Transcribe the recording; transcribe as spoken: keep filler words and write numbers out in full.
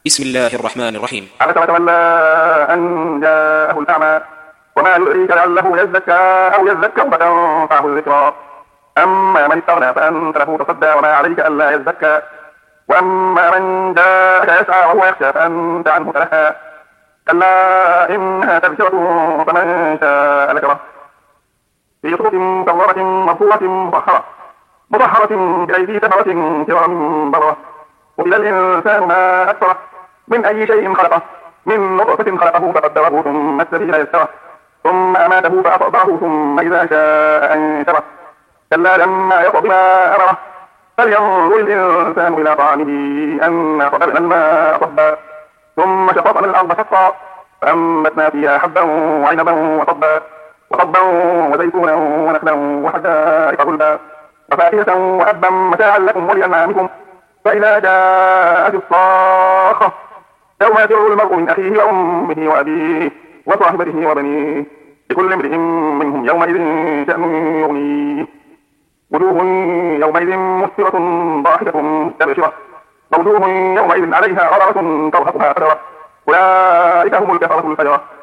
بسم الله الرحمن الرحيم. عبس وتولى أن جاءه الأعمى وما يدريك لعله يزكى أو يذكر فتنفعه الذكرى أما من استغنى فأنت له تصدى وما عليك ألا يزكى وأما من جاءك يسعى وهو يخشى فأنت عنه تلهى كلا إنها تذكرة فمن شاء ذكره في صحف كرامة مرفوعة مطهرة مطهرة بأيدي سفرة كرام بررة وإلى الإنسان ما أكثره من أي شيء خلقه من نطفة خلقه فقدره ثم السبيل يسره ثم أماته فأطبعه ثم إذا شاء أنشره كلا لما يقض ما أمره فلينظر الإنسان إلى طعامه أنا صببنا الماء صبا ثم شققنا الأرض شقا فأنبتنا فيها حبا وعنبا وصبا وصبا وزيتونا ونخلا وحدائق غلبا وفاكهة وأبا متاعا لكم ولأنعامكم فإذا جاءت الصاخة يوم يفر المرء من أخيه وأمه وأبيه وصاحبته وبنيه لكل امرئ منهم يومئذ شأن يغنيه وجوه يومئذ مسفرة ضاحكة مستبشرة ووجوه يومئذ عليها غبرة ترهقها قترة أولئك هم الكفرة الفجرة